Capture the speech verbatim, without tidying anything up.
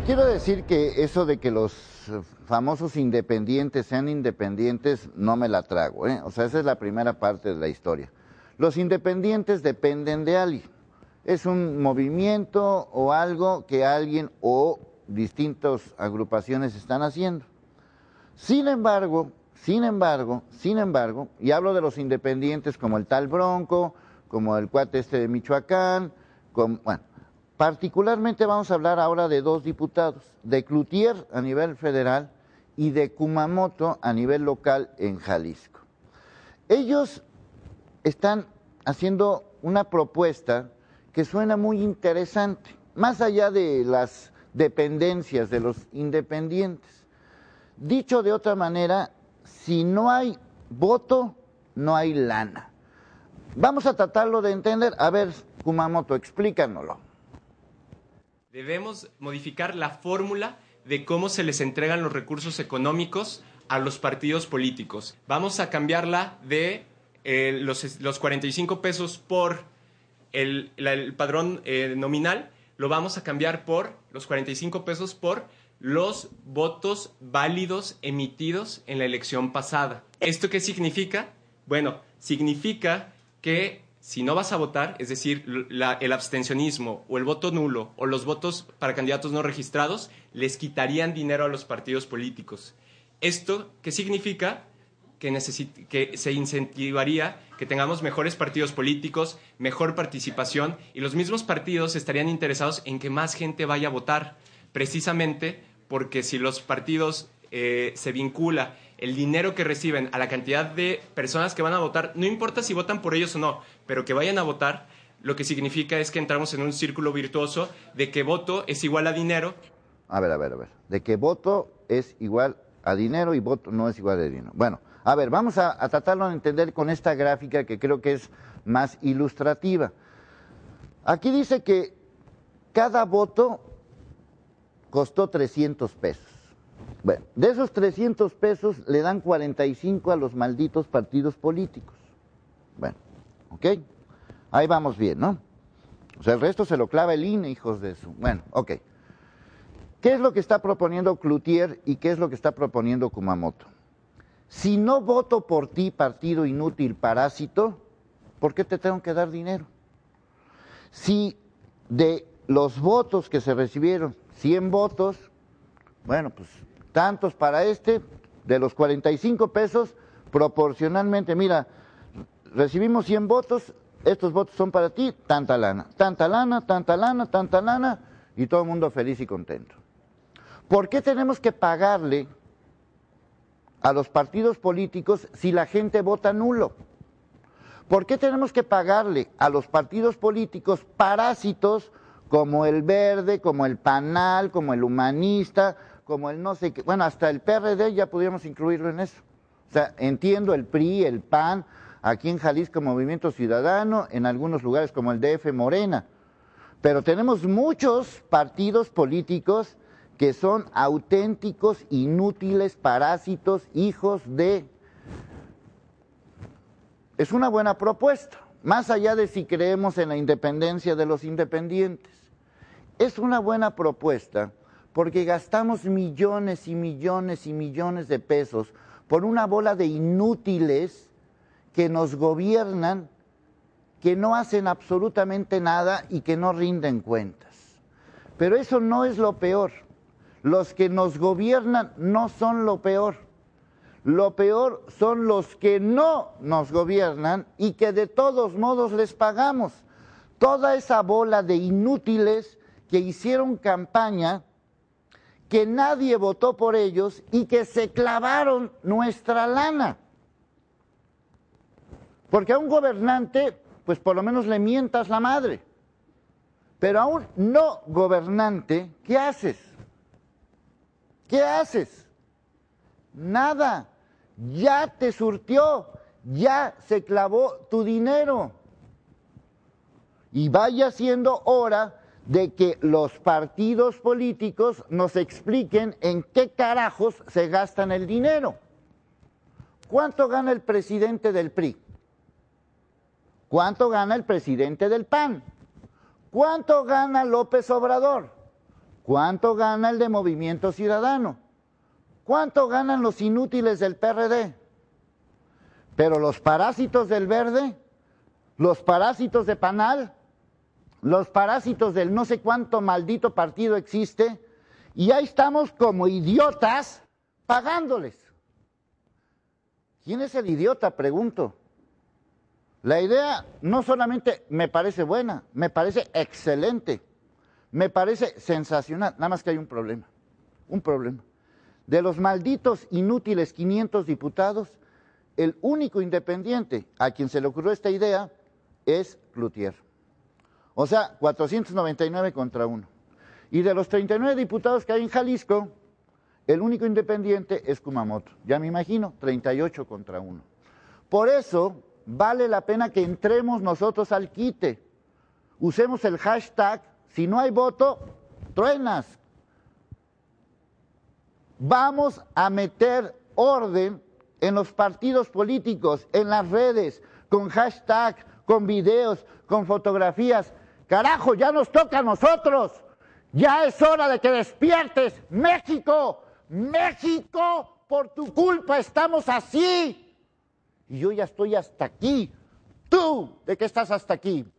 quiero decir que eso de que los famosos independientes sean independientes no me la trago, ¿eh? O sea, esa es la primera parte de la historia. Los independientes dependen de alguien. Es un movimiento o algo que alguien o distintas agrupaciones están haciendo. Sin embargo, sin embargo, sin embargo, y hablo de los independientes como el tal Bronco, como el cuate este de Michoacán, como, bueno, particularmente vamos a hablar ahora de dos diputados, de Cloutier a nivel federal y de Kumamoto a nivel local en Jalisco. Ellos están haciendo una propuesta que suena muy interesante, más allá de las dependencias de los independientes. Dicho de otra manera, si no hay voto, no hay lana. Vamos a tratarlo de entender. A ver, Kumamoto, explícanoslo. Debemos modificar la fórmula de cómo se les entregan los recursos económicos a los partidos políticos. Vamos a cambiarla de eh, los, los cuarenta y cinco pesos por el, la, el padrón eh, nominal, lo vamos a cambiar por los cuarenta y cinco pesos por los votos válidos emitidos en la elección pasada. ¿Esto qué significa? Bueno, significa que si no vas a votar, es decir, la, el abstencionismo o el voto nulo o los votos para candidatos no registrados, les quitarían dinero a los partidos políticos. ¿Esto qué significa? Que, necesit- que se incentivaría que tengamos mejores partidos políticos, mejor participación, y los mismos partidos estarían interesados en que más gente vaya a votar, precisamente porque si los partidos eh, se vincula el dinero que reciben a la cantidad de personas que van a votar, no importa si votan por ellos o no, pero que vayan a votar, lo que significa es que entramos en un círculo virtuoso de que voto es igual a dinero. A ver, a ver, a ver. De que voto es igual a dinero y voto no es igual a dinero. Bueno, a ver, vamos a, a tratarlo de entender con esta gráfica que creo que es más ilustrativa. Aquí dice que cada voto costó trescientos pesos. Bueno, de esos trescientos pesos le dan cuarenta y cinco a los malditos partidos políticos. Bueno, ¿ok? Ahí vamos bien, ¿no? O sea, el resto se lo clava el I N E, hijos de su... Bueno, ok. ¿Qué es lo que está proponiendo Cloutier y qué es lo que está proponiendo Kumamoto? Si no voto por ti, partido inútil, parásito, ¿por qué te tengo que dar dinero? Si de los votos que se recibieron, cien votos, bueno, pues tantos para este, de los cuarenta y cinco pesos, proporcionalmente, mira, recibimos cien votos, estos votos son para ti, tanta lana, tanta lana, tanta lana, tanta lana, y todo el mundo feliz y contento. ¿Por qué tenemos que pagarle a los partidos políticos si la gente vota nulo? ¿Por qué tenemos que pagarle a los partidos políticos parásitos como el Verde, como el Panal, como el Humanista, como el no sé qué? Bueno, hasta el P R D ya podríamos incluirlo en eso. O sea, entiendo el P R I, el P A N, aquí en Jalisco Movimiento Ciudadano, en algunos lugares como el D F Morena. Pero tenemos muchos partidos políticos que son auténticos, inútiles, parásitos, hijos de... Es una buena propuesta, más allá de si creemos en la independencia de los independientes. Es una buena propuesta porque gastamos millones y millones y millones de pesos por una bola de inútiles que nos gobiernan, que no hacen absolutamente nada y que no rinden cuentas. Pero eso no es lo peor. Los que nos gobiernan no son lo peor. Lo peor son los que no nos gobiernan y que de todos modos les pagamos. Toda esa bola de inútiles que hicieron campaña, que nadie votó por ellos y que se clavaron nuestra lana. Porque a un gobernante, pues por lo menos le mientas la madre. Pero a un no gobernante, ¿qué haces? ¿Qué haces? Nada. Ya te surtió, ya se clavó tu dinero. Y vaya siendo hora de que los partidos políticos nos expliquen en qué carajos se gastan el dinero. ¿Cuánto gana el presidente del P R I? ¿Cuánto gana el presidente del P A N? ¿Cuánto gana López Obrador? ¿Cuánto gana el de Movimiento Ciudadano? ¿Cuánto ganan los inútiles del P R D? Pero los parásitos del Verde, los parásitos de Panal, los parásitos del no sé cuánto maldito partido existe, y ahí estamos como idiotas pagándoles. ¿Quién es el idiota? Pregunto. La idea no solamente me parece buena, me parece excelente, me parece sensacional, nada más que hay un problema, un problema. De los malditos inútiles quinientos diputados, el único independiente a quien se le ocurrió esta idea es Cloutier. O sea, cuatrocientos noventa y nueve contra uno. Y de los treinta y nueve diputados que hay en Jalisco, el único independiente es Kumamoto. Ya me imagino, treinta y ocho contra uno. Por eso vale la pena que entremos nosotros al quite. Usemos el hashtag, si no hay voto, truenas. Vamos a meter orden en los partidos políticos, en las redes, con hashtag, con videos, con fotografías. Carajo, ya nos toca a nosotros. Ya es hora de que despiertes. México, México, por tu culpa estamos así. Y yo ya estoy hasta aquí. ¿Tú de qué estás hasta aquí?